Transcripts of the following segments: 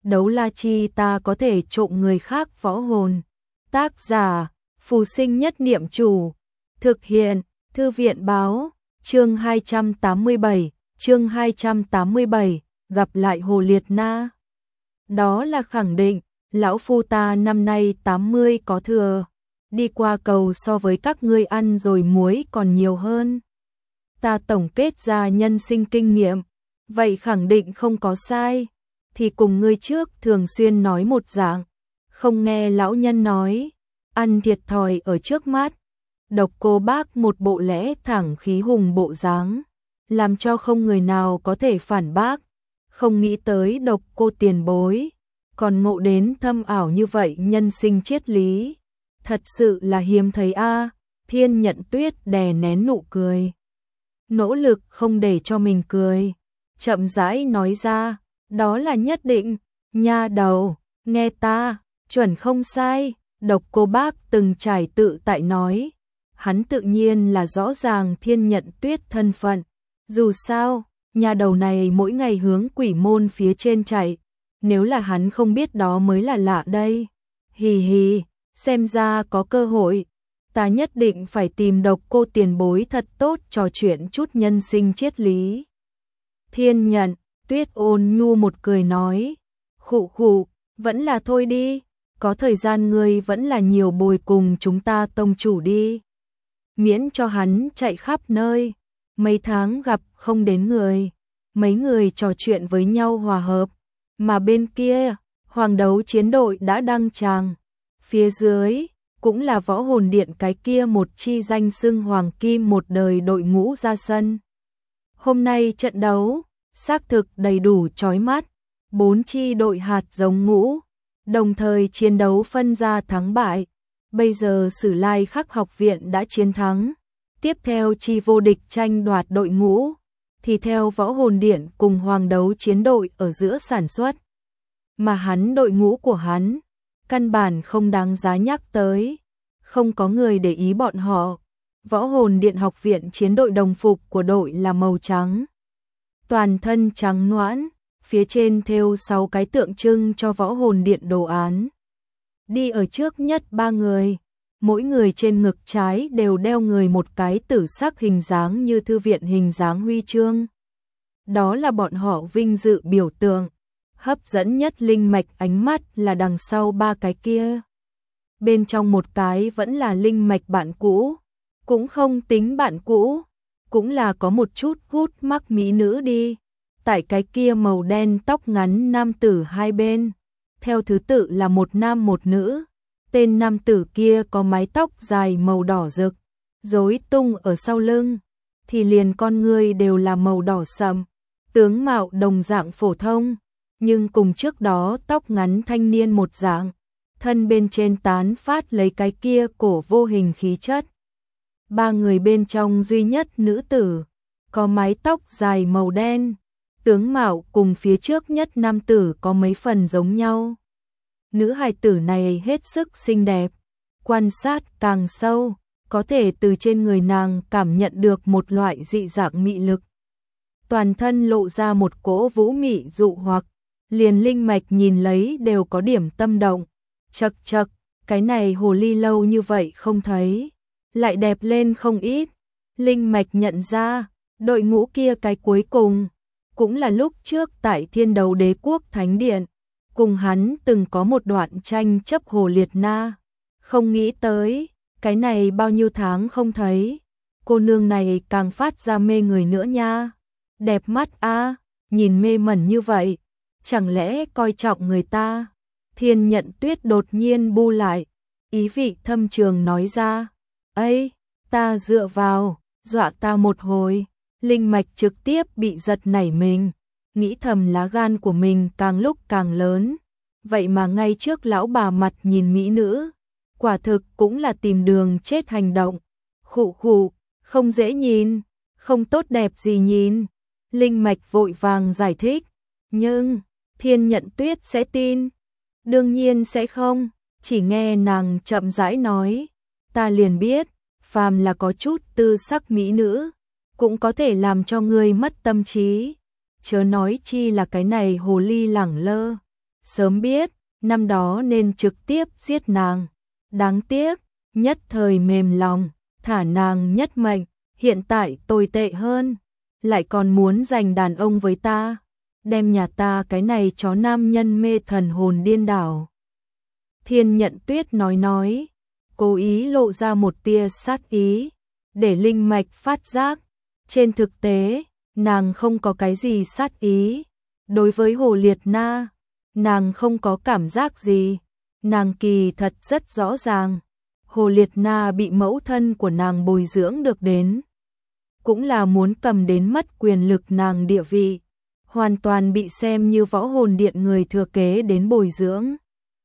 đấu la chi ta có thể trộm người khác võ hồn. Tác giả, Phù Sinh Nhất Niệm Chủ. Thực hiện, Thư viện báo, chương 287, gặp lại Hồ Liệt Na. Đó là khẳng định, lão phu ta năm nay 80 có thừa, đi qua cầu so với các ngươi ăn rồi muối còn nhiều hơn. Ta tổng kết ra nhân sinh kinh nghiệm, vậy khẳng định không có sai, thì cùng ngươi trước thường xuyên nói một dạng, không nghe lão nhân nói, ăn thiệt thòi ở trước mắt. Độc Cô Bác một bộ lẽ thẳng khí hùng bộ dáng, làm cho không người nào có thể phản bác, không nghĩ tới Độc Cô tiền bối, còn ngộ đến thâm ảo như vậy nhân sinh triết lý, thật sự là hiếm thấy a. Thiên Nhận Tuyết đè nén nụ cười, nỗ lực không để cho mình cười, chậm rãi nói ra, đó là nhất định, nha đầu, nghe ta, chuẩn không sai. Độc Cô Bác từng trải tự tại nói, hắn tự nhiên là rõ ràng Thiên Nhận Tuyết thân phận, dù sao, nhà đầu này mỗi ngày hướng quỷ môn phía trên chạy, nếu là hắn không biết đó mới là lạ đây. Hì hì, xem ra có cơ hội, ta nhất định phải tìm Độc Cô tiền bối thật tốt trò chuyện chút nhân sinh triết lý. Thiên Nhận Tuyết ôn nhu một cười nói, khụ khụ, vẫn là thôi đi, có thời gian ngươi vẫn là nhiều bồi cùng chúng ta tông chủ đi. Miễn cho hắn chạy khắp nơi, mấy tháng gặp không đến người, mấy người trò chuyện với nhau hòa hợp, mà bên kia, Hoàng Đấu Chiến đội đã đăng tràng, phía dưới, cũng là Võ Hồn Điện cái kia một chi danh xưng Hoàng Kim một đời đội ngũ ra sân. Hôm nay trận đấu, xác thực đầy đủ chói mắt, 4 chi đội hạt giống ngũ, đồng thời chiến đấu phân ra thắng bại. Bây giờ Sử Lai Khắc học viện đã chiến thắng, tiếp theo chi vô địch tranh đoạt đội ngũ, thì theo Võ Hồn Điện cùng Hoàng Đấu Chiến đội ở giữa sản xuất. Mà hắn đội ngũ của hắn, căn bản không đáng giá nhắc tới, không có người để ý bọn họ. Võ Hồn Điện học viện chiến đội đồng phục của đội là màu trắng, toàn thân trắng noãn, phía trên thêu 6 cái tượng trưng cho Võ Hồn Điện đồ án. Đi ở trước nhất 3 người, mỗi người trên ngực trái đều đeo người một cái tử sắc hình dáng như thư viện hình dáng huy chương. Đó là bọn họ vinh dự biểu tượng, hấp dẫn nhất linh mạch ánh mắt là đằng sau 3 cái kia. Bên trong một cái vẫn là linh mạch bạn cũ, cũng không tính bạn cũ, cũng là có một chút hút mắc mỹ nữ đi. Tại cái kia màu đen tóc ngắn nam tử hai bên, theo thứ tự là một nam một nữ. Tên nam tử kia có mái tóc dài màu đỏ rực, rối tung ở sau lưng, thì liền con người đều là màu đỏ sậm, tướng mạo đồng dạng phổ thông, nhưng cùng trước đó tóc ngắn thanh niên một dạng, thân bên trên tán phát lấy cái kia cổ vô hình khí chất. 3 người bên trong duy nhất nữ tử, có mái tóc dài màu đen, tướng mạo cùng phía trước nhất nam tử có mấy phần giống nhau. Nữ hài tử này hết sức xinh đẹp, quan sát càng sâu, có thể từ trên người nàng cảm nhận được một loại dị dạng mị lực. Toàn thân lộ ra một cỗ vũ mị dụ hoặc, liền linh mạch nhìn lấy đều có điểm tâm động. Chậc chậc, cái này hồ ly lâu như vậy không thấy, lại đẹp lên không ít. Linh mạch nhận ra, đội ngũ kia cái cuối cùng, cũng là lúc trước tại Thiên Đấu Đế Quốc Thánh Điện, cùng hắn từng có một đoạn tranh chấp Hồ Liệt Na. Không nghĩ tới, cái này bao nhiêu tháng không thấy, cô nương này càng phát ra mê người nữa nha. Đẹp mắt a, nhìn mê mẩn như vậy, chẳng lẽ coi trọng người ta? Thiên Nhận Tuyết đột nhiên bu lại, ý vị thâm trường nói ra, ấy, ta dựa vào, dọa ta một hồi. Linh mạch trực tiếp bị giật nảy mình, nghĩ thầm lá gan của mình càng lúc càng lớn, vậy mà ngay trước lão bà mặt nhìn mỹ nữ, quả thực cũng là tìm đường chết hành động. Khụ khụ, không dễ nhìn, không tốt đẹp gì nhìn. Linh mạch vội vàng giải thích, nhưng Thiên Nhận Tuyết sẽ tin? Đương nhiên sẽ không, chỉ nghe nàng chậm rãi nói, ta liền biết, phàm là có chút tư sắc mỹ nữ, cũng có thể làm cho người mất tâm trí, chớ nói chi là cái này hồ ly lẳng lơ. sớm biết, năm đó nên trực tiếp giết nàng. Đáng tiếc, nhất thời mềm lòng, thả nàng nhất mệnh, hiện tại tồi tệ hơn, lại còn muốn giành đàn ông với ta, đem nhà ta cái này chó nam nhân mê thần hồn điên đảo. Thiên Nhận Tuyết nói, cố ý lộ ra một tia sát ý, để Linh Mạch phát giác. Trên thực tế, nàng không có cái gì sát ý. Đối với Hồ Liệt Na, nàng không có cảm giác gì. Nàng kỳ thật rất rõ ràng. Hồ Liệt Na bị mẫu thân của nàng bồi dưỡng được đến, cũng là muốn cầm đến mất quyền lực nàng địa vị. Hoàn toàn bị xem như võ hồn điện người thừa kế đến bồi dưỡng.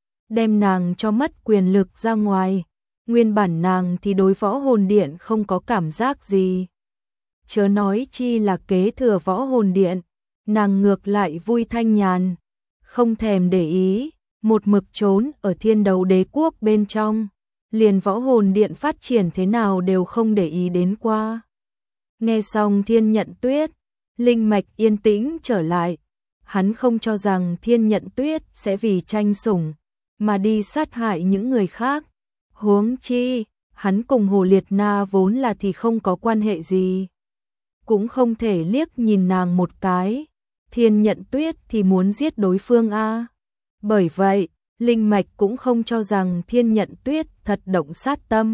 Đem nàng cho mất quyền lực ra ngoài. Nguyên bản nàng thì đối võ hồn điện không có cảm giác gì. Chớ nói chi là kế thừa võ hồn điện, nàng ngược lại vui thanh nhàn, không thèm để ý, một mực trốn ở Thiên Đấu Đế quốc bên trong, liền võ hồn điện phát triển thế nào đều không để ý đến qua. Nghe xong Thiên Nhận Tuyết, Linh Mạch yên tĩnh trở lại, hắn không cho rằng Thiên Nhận Tuyết sẽ vì tranh sủng mà đi sát hại những người khác. Huống chi, hắn cùng Hồ Liệt Na vốn là thì không có quan hệ gì. Cũng không thể liếc nhìn nàng một cái. Thiên Nhận Tuyết thì muốn giết đối phương a. Bởi vậy, Linh Mạch cũng không cho rằng Thiên Nhận Tuyết thật động sát tâm,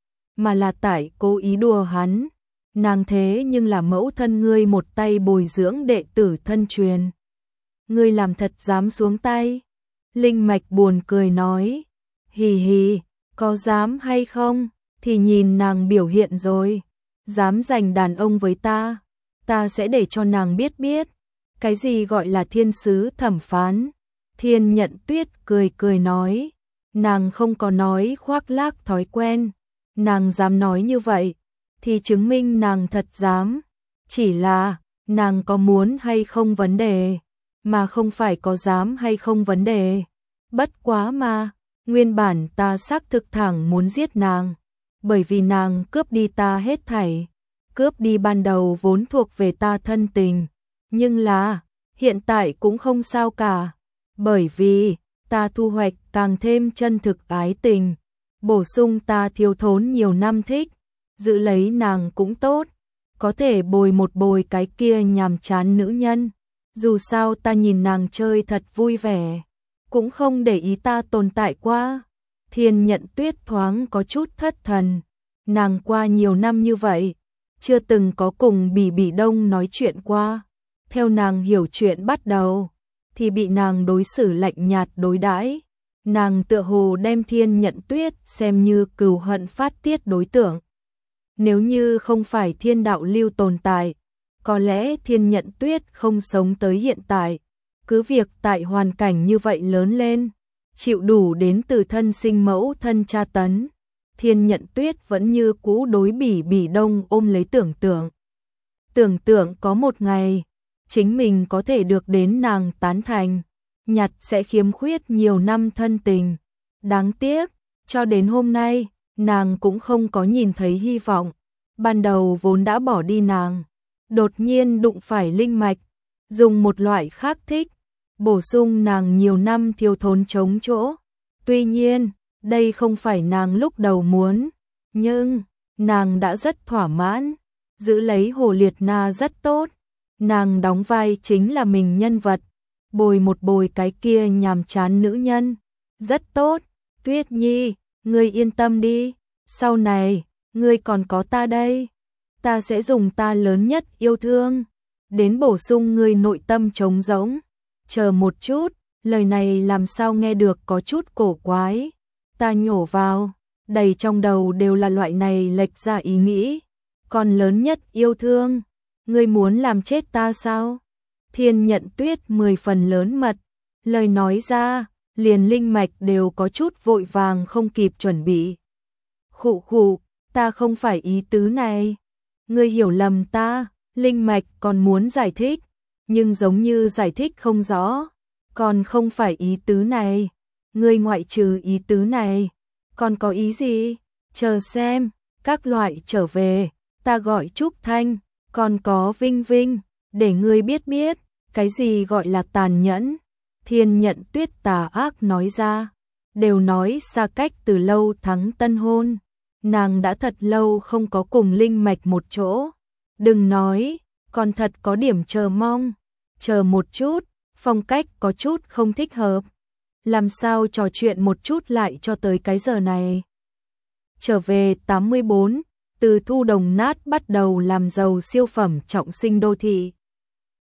mà là tại cố ý đùa hắn. Nàng thế nhưng là mẫu thân ngươi một tay bồi dưỡng đệ tử thân truyền. Ngươi làm thật dám xuống tay. Linh Mạch buồn cười nói, hì hì, có dám hay không, thì nhìn nàng biểu hiện rồi. Dám giành đàn ông với ta, ta sẽ để cho nàng biết biết, cái gì gọi là thiên sứ thẩm phán. Thiên Nhận Tuyết cười cười nói, nàng không có nói khoác lác thói quen, nàng dám nói như vậy, thì chứng minh nàng thật dám. Chỉ là, nàng có muốn hay không vấn đề, mà không phải có dám hay không vấn đề. Bất quá mà, nguyên bản ta xác thực thẳng muốn giết nàng, bởi vì nàng cướp đi ta hết thảy, cướp đi ban đầu vốn thuộc về ta thân tình. Nhưng là, hiện tại cũng không sao cả, bởi vì ta thu hoạch càng thêm chân thực ái tình, bổ sung ta thiếu thốn nhiều năm thích, giữ lấy nàng cũng tốt, có thể bồi một bồi cái kia nhàm chán nữ nhân. Dù sao ta nhìn nàng chơi thật vui vẻ, cũng không để ý ta tồn tại qua. Thiên Nhận Tuyết thoáng có chút thất thần, nàng qua nhiều năm như vậy, chưa từng có cùng Bỉ Bỉ Đông nói chuyện qua. Theo nàng hiểu chuyện bắt đầu, thì bị nàng đối xử lạnh nhạt đối đãi. Nàng tựa hồ đem Thiên Nhận Tuyết xem như cừu hận phát tiết đối tượng. Nếu như không phải thiên đạo lưu tồn tại, có lẽ Thiên Nhận Tuyết không sống tới hiện tại. Cứ việc tại hoàn cảnh như vậy lớn lên, chịu đủ đến từ thân sinh mẫu thân tra tấn, Thiên Nhận Tuyết vẫn như cũ đối Bỉ Bỉ Đông ôm lấy tưởng tượng. Tưởng tượng có một ngày, chính mình có thể được đến nàng tán thành, nhặt sẽ khiếm khuyết nhiều năm thân tình. Đáng tiếc, cho đến hôm nay, nàng cũng không có nhìn thấy hy vọng. Ban đầu vốn đã bỏ đi nàng, đột nhiên đụng phải Linh Mạch, dùng một loại khác thích, bổ sung nàng nhiều năm thiếu thốn trống chỗ. Tuy nhiên, đây không phải nàng lúc đầu muốn, nhưng nàng đã rất thỏa mãn, giữ lấy Hồ Liệt Na rất tốt. Nàng đóng vai chính là mình nhân vật, bồi một bồi cái kia nhàm chán nữ nhân, rất tốt. Tuyết Nhi, ngươi yên tâm đi, sau này, ngươi còn có ta đây. Ta sẽ dùng ta lớn nhất yêu thương, đến bổ sung ngươi nội tâm trống rỗng. Chờ một chút, lời này làm sao nghe được có chút cổ quái. Ta nhổ vào, đầy trong đầu đều là loại này lệch ra ý nghĩ. Còn lớn nhất yêu thương, ngươi muốn làm chết ta sao? Thiên Nhận Tuyết 10 phần lớn mật, lời nói ra, liền Linh Mạch đều có chút vội vàng không kịp chuẩn bị. Khụ khụ, ta không phải ý tứ này. Ngươi hiểu lầm ta. Linh Mạch còn muốn giải thích, nhưng giống như giải thích không rõ. Còn không phải ý tứ này. Ngươi ngoại trừ ý tứ này, còn có ý gì? Chờ xem, các loại trở về, ta gọi Trúc Thanh, còn có Vinh Vinh, để ngươi biết biết, cái gì gọi là tàn nhẫn. Thiên Nhận Tuyết tà ác nói ra, đều nói xa cách từ lâu thắng tân hôn, nàng đã thật lâu không có cùng Linh Mạch một chỗ, đừng nói, còn thật có điểm chờ mong, chờ một chút, phong cách có chút không thích hợp, làm sao trò chuyện một chút lại cho tới cái giờ này. Trở về 84, từ thu đồng nát bắt đầu làm giàu siêu phẩm trọng sinh đô thị.